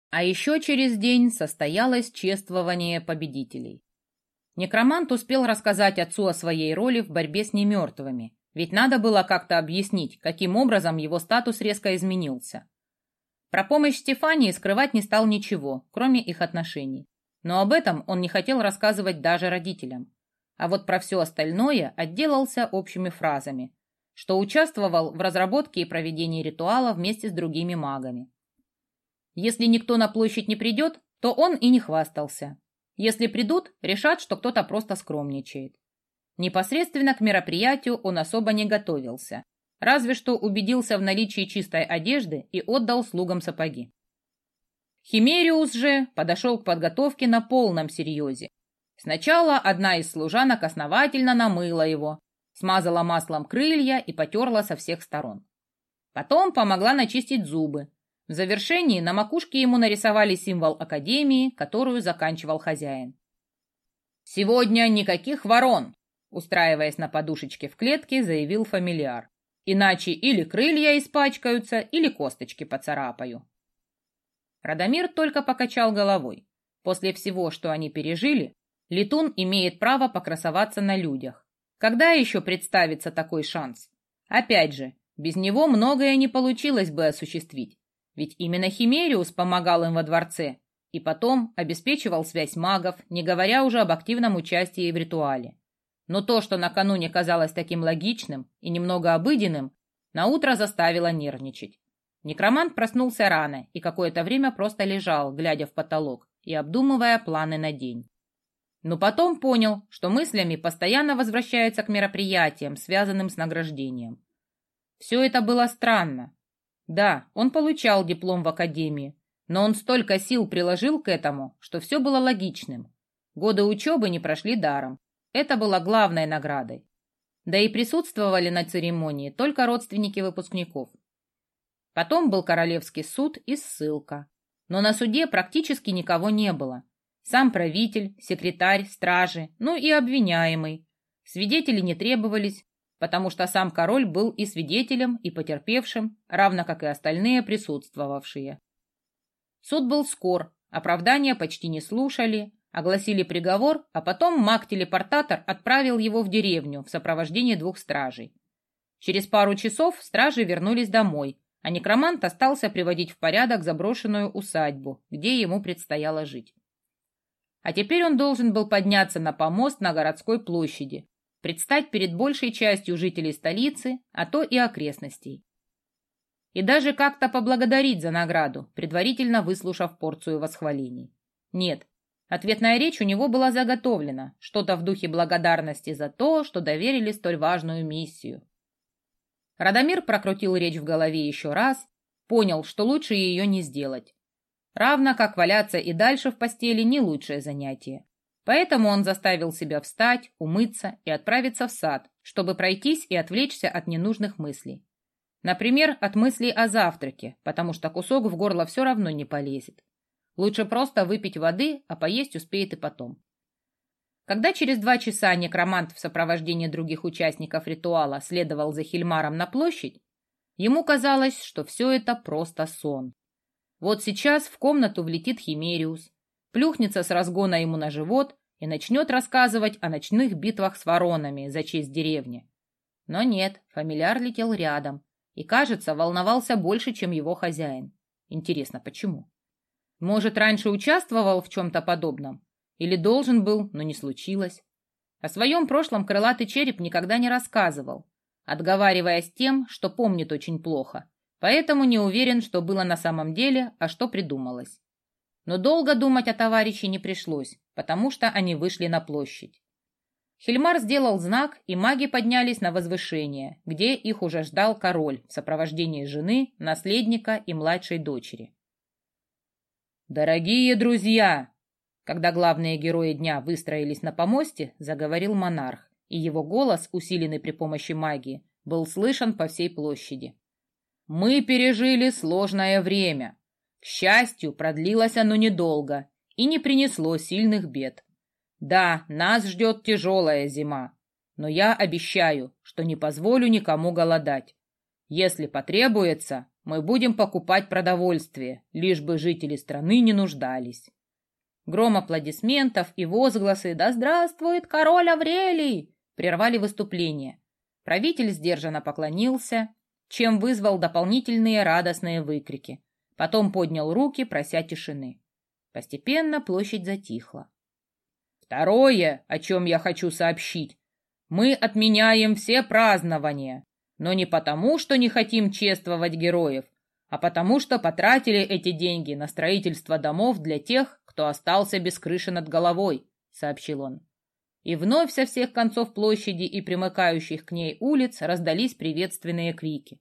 А еще через день состоялось чествование победителей. Некромант успел рассказать отцу о своей роли в борьбе с немертвыми, ведь надо было как-то объяснить, каким образом его статус резко изменился. Про помощь Стефании скрывать не стал ничего, кроме их отношений. Но об этом он не хотел рассказывать даже родителям. А вот про все остальное отделался общими фразами, что участвовал в разработке и проведении ритуала вместе с другими магами. Если никто на площадь не придет, то он и не хвастался. Если придут, решат, что кто-то просто скромничает. Непосредственно к мероприятию он особо не готовился, разве что убедился в наличии чистой одежды и отдал слугам сапоги. Химериус же подошел к подготовке на полном серьезе. Сначала одна из служанок основательно намыла его, смазала маслом крылья и потерла со всех сторон. Потом помогла начистить зубы. В завершении на макушке ему нарисовали символ академии, которую заканчивал хозяин. «Сегодня никаких ворон!» Устраиваясь на подушечке в клетке, заявил фамильяр. «Иначе или крылья испачкаются, или косточки поцарапаю». Радомир только покачал головой. После всего, что они пережили, летун имеет право покрасоваться на людях. Когда еще представится такой шанс? Опять же, без него многое не получилось бы осуществить. Ведь именно Химериус помогал им во дворце и потом обеспечивал связь магов, не говоря уже об активном участии в ритуале. Но то, что накануне казалось таким логичным и немного обыденным, наутро заставило нервничать. Некромант проснулся рано и какое-то время просто лежал, глядя в потолок и обдумывая планы на день. Но потом понял, что мыслями постоянно возвращается к мероприятиям, связанным с награждением. Все это было странно. Да, он получал диплом в академии, но он столько сил приложил к этому, что все было логичным. Годы учебы не прошли даром. Это было главной наградой. Да и присутствовали на церемонии только родственники выпускников. Потом был королевский суд и ссылка. Но на суде практически никого не было. Сам правитель, секретарь, стражи, ну и обвиняемый. Свидетели не требовались, потому что сам король был и свидетелем, и потерпевшим, равно как и остальные присутствовавшие. Суд был скор, оправдания почти не слушали, огласили приговор, а потом маг-телепортатор отправил его в деревню в сопровождении 2 стражей. Через пару часов стражи вернулись домой, а некромант остался приводить в порядок заброшенную усадьбу, где ему предстояло жить. А теперь он должен был подняться на помост на городской площади, предстать перед большей частью жителей столицы, а то и окрестностей. И даже как-то поблагодарить за награду, предварительно выслушав порцию восхвалений. Нет, ответная речь у него была заготовлена, что-то в духе благодарности за то, что доверили столь важную миссию. Радомир прокрутил речь в голове еще раз, понял, что лучше ее не сделать. Равно как валяться и дальше в постели не лучшее занятие. Поэтому он заставил себя встать, умыться и отправиться в сад, чтобы пройтись и отвлечься от ненужных мыслей. Например, от мыслей о завтраке, потому что кусок в горло все равно не полезет. Лучше просто выпить воды, а поесть успеет и потом. Когда через 2 часа некромант в сопровождении других участников ритуала следовал за Хильмаром на площадь, ему казалось, что все это просто сон. Вот сейчас в комнату влетит Химериус, плюхнется с разгона ему на живот и начнет рассказывать о ночных битвах с воронами за честь деревни. Но нет, фамильяр летел рядом и, кажется, волновался больше, чем его хозяин. Интересно, почему? Может, раньше участвовал в чем-то подобном? Или должен был, но не случилось? О своем прошлом крылатый череп никогда не рассказывал, отговариваясь тем, что помнит очень плохо, поэтому не уверен, что было на самом деле, а что придумалось. Но долго думать о товарище не пришлось, потому что они вышли на площадь. Хильмар сделал знак, и маги поднялись на возвышение, где их уже ждал король в сопровождении жены, наследника и младшей дочери. «Дорогие друзья!» Когда главные герои дня выстроились на помосте, заговорил монарх, и его голос, усиленный при помощи магии, был слышен по всей площади. «Мы пережили сложное время. К счастью, продлилось оно недолго и не принесло сильных бед. Да, нас ждет тяжелая зима, но я обещаю, что не позволю никому голодать. Если потребуется, мы будем покупать продовольствие, лишь бы жители страны не нуждались». Гром аплодисментов и возгласы «Да здравствует король Аврелий!» прервали выступление. Правитель сдержанно поклонился, чем вызвал дополнительные радостные выкрики. Потом поднял руки, прося тишины. Постепенно площадь затихла. «Второе, о чем я хочу сообщить. Мы отменяем все празднования, но не потому, что не хотим чествовать героев, а потому, что потратили эти деньги на строительство домов для тех, кто остался без крыши над головой», — сообщил он. И вновь со всех концов площади и примыкающих к ней улиц раздались приветственные крики.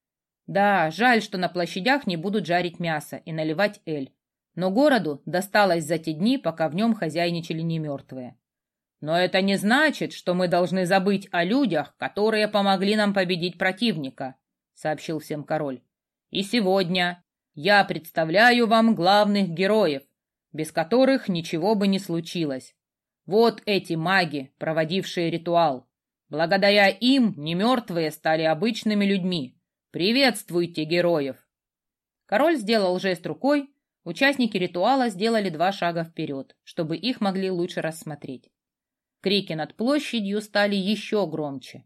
Да, жаль, что на площадях не будут жарить мясо и наливать эль. Но городу досталось за те дни, пока в нем хозяйничали немертвые. «Но это не значит, что мы должны забыть о людях, которые помогли нам победить противника», — сообщил всем король. «И сегодня я представляю вам главных героев, без которых ничего бы не случилось. Вот эти маги, проводившие ритуал. Благодаря им немертвые стали обычными людьми. Приветствуйте героев!» Король сделал жест рукой, участники ритуала сделали 2 шага вперед, чтобы их могли лучше рассмотреть. Крики над площадью стали еще громче.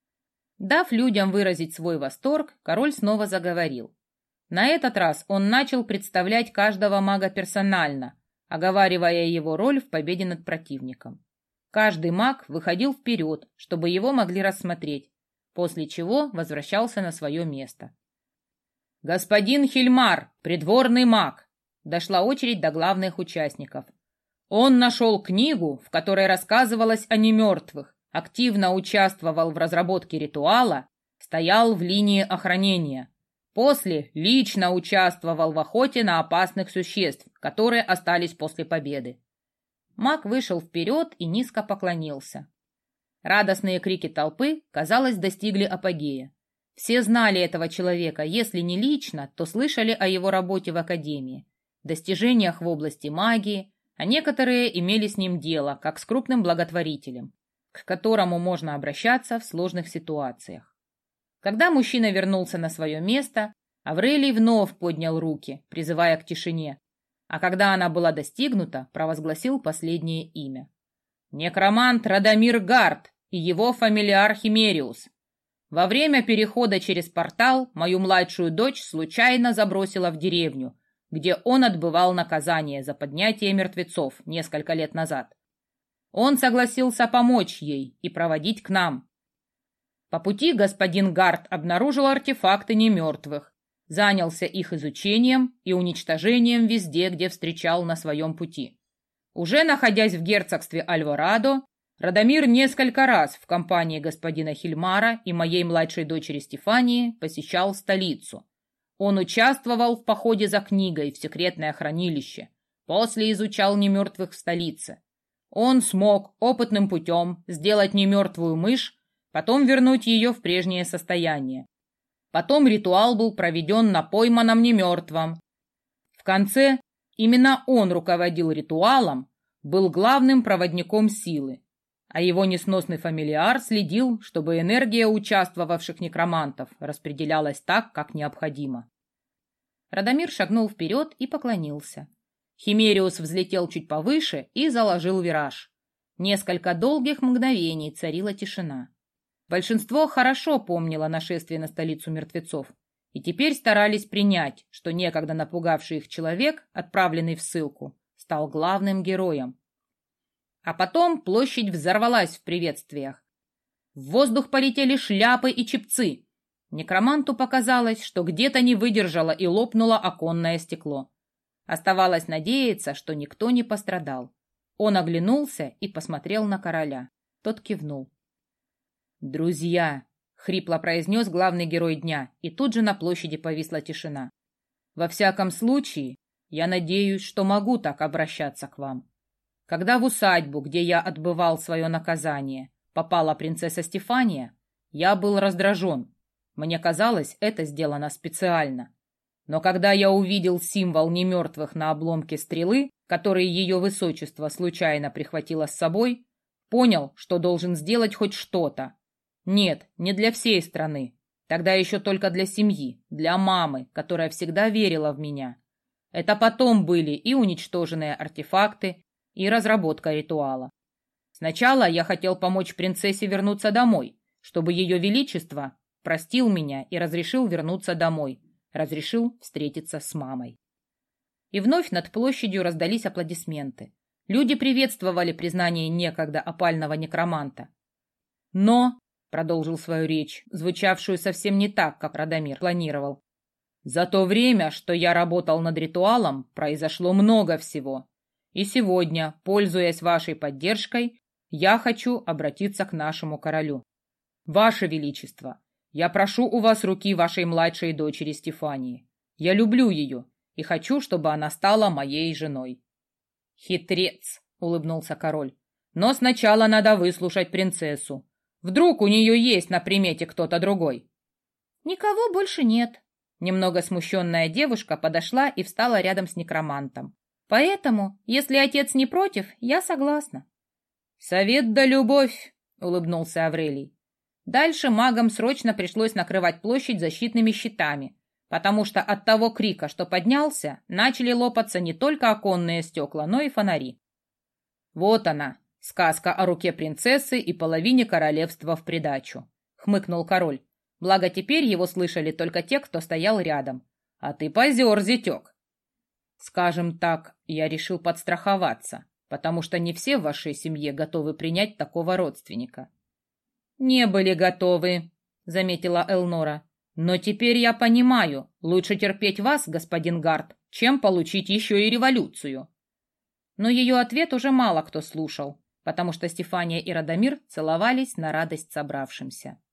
Дав людям выразить свой восторг, король снова заговорил. На этот раз он начал представлять каждого мага персонально, оговаривая его роль в победе над противником. Каждый маг выходил вперед, чтобы его могли рассмотреть, после чего возвращался на свое место. «Господин Хильмар, придворный маг!» Дошла очередь до главных участников. Он нашел книгу, в которой рассказывалось о немертвых, активно участвовал в разработке ритуала, стоял в линии охранения. После лично участвовал в охоте на опасных существ, которые остались после победы. Маг вышел вперед и низко поклонился. Радостные крики толпы, казалось, достигли апогея. Все знали этого человека, если не лично, то слышали о его работе в академии, достижениях в области магии, а некоторые имели с ним дело, как с крупным благотворителем, к которому можно обращаться в сложных ситуациях. Когда мужчина вернулся на свое место, Аврелий вновь поднял руки, призывая к тишине, а когда она была достигнута, провозгласил последнее имя. Некромант Радомир Гарт и его фамилиар Химериус. Во время перехода через портал мою младшую дочь случайно забросила в деревню, где он отбывал наказание за поднятие мертвецов несколько лет назад. Он согласился помочь ей и проводить к нам. По пути господин Гарт обнаружил артефакты немертвых, занялся их изучением и уничтожением везде, где встречал на своем пути. Уже находясь в герцогстве Альворадо, Радомир несколько раз в компании господина Хильмара и моей младшей дочери Стефании посещал столицу. Он участвовал в походе за книгой в секретное хранилище, после изучал немертвых в столице. Он смог опытным путем сделать немертвую мышь, потом вернуть ее в прежнее состояние. Потом ритуал был проведен на пойманном немертвом. В конце именно он руководил ритуалом, был главным проводником силы, а его несносный фамилиар следил, чтобы энергия участвовавших некромантов распределялась так, как необходимо. Радомир шагнул вперед и поклонился. Химериус взлетел чуть повыше и заложил вираж. Несколько долгих мгновений царила тишина. Большинство хорошо помнило нашествие на столицу мертвецов и теперь старались принять, что некогда напугавший их человек, отправленный в ссылку, стал главным героем. А потом площадь взорвалась в приветствиях. В воздух полетели шляпы и чепцы. Некроманту показалось, что где-то не выдержало и лопнуло оконное стекло. Оставалось надеяться, что никто не пострадал. Он оглянулся и посмотрел на короля. Тот кивнул. «Друзья!» — хрипло произнес главный герой дня, и тут же на площади повисла тишина. «Во всяком случае, я надеюсь, что могу так обращаться к вам. Когда в усадьбу, где я отбывал свое наказание, попала принцесса Стефания, я был раздражен. Мне казалось, это сделано специально. Но когда я увидел символ немертвых на обломке стрелы, который ее высочество случайно прихватило с собой, понял, что должен сделать хоть что-то. Нет, не для всей страны, Тогда еще только для семьи, для мамы, которая всегда верила в меня. Это потом были и уничтоженные артефакты, и разработка ритуала. Сначала я хотел помочь принцессе вернуться домой, чтобы ее величество простил меня и разрешил вернуться домой, разрешил встретиться с мамой. И вновь над площадью раздались аплодисменты. Люди приветствовали признание некогда опального некроманта. Но, продолжил свою речь, звучавшую совсем не так, как Радомир планировал, за то время, что я работал над ритуалом, произошло много всего. И сегодня, пользуясь вашей поддержкой, я хочу обратиться к нашему королю. Ваше Величество, я прошу у вас руки вашей младшей дочери Стефании. Я люблю ее и хочу, чтобы она стала моей женой. Хитрец, улыбнулся король. Но сначала надо выслушать принцессу. Вдруг у нее есть на примете кто-то другой. Никого больше нет. Немного смущенная девушка подошла и встала рядом с некромантом. Поэтому, если отец не против, я согласна. Совет да любовь, улыбнулся Аврелий. Дальше магам срочно пришлось накрывать площадь защитными щитами, потому что от того крика, что поднялся, начали лопаться не только оконные стекла, но и фонари. Вот она, сказка о руке принцессы и половине королевства в придачу, хмыкнул король. Благо теперь его слышали только те, кто стоял рядом. А ты позер, зятек. Скажем так, я решил подстраховаться, потому что не все в вашей семье готовы принять такого родственника. Не были готовы, заметила Элнора. Но теперь я понимаю, лучше терпеть вас, господин Гард, чем получить еще и революцию. Но ее ответ уже мало кто слушал, потому что Стефания и Радомир целовались на радость собравшимся.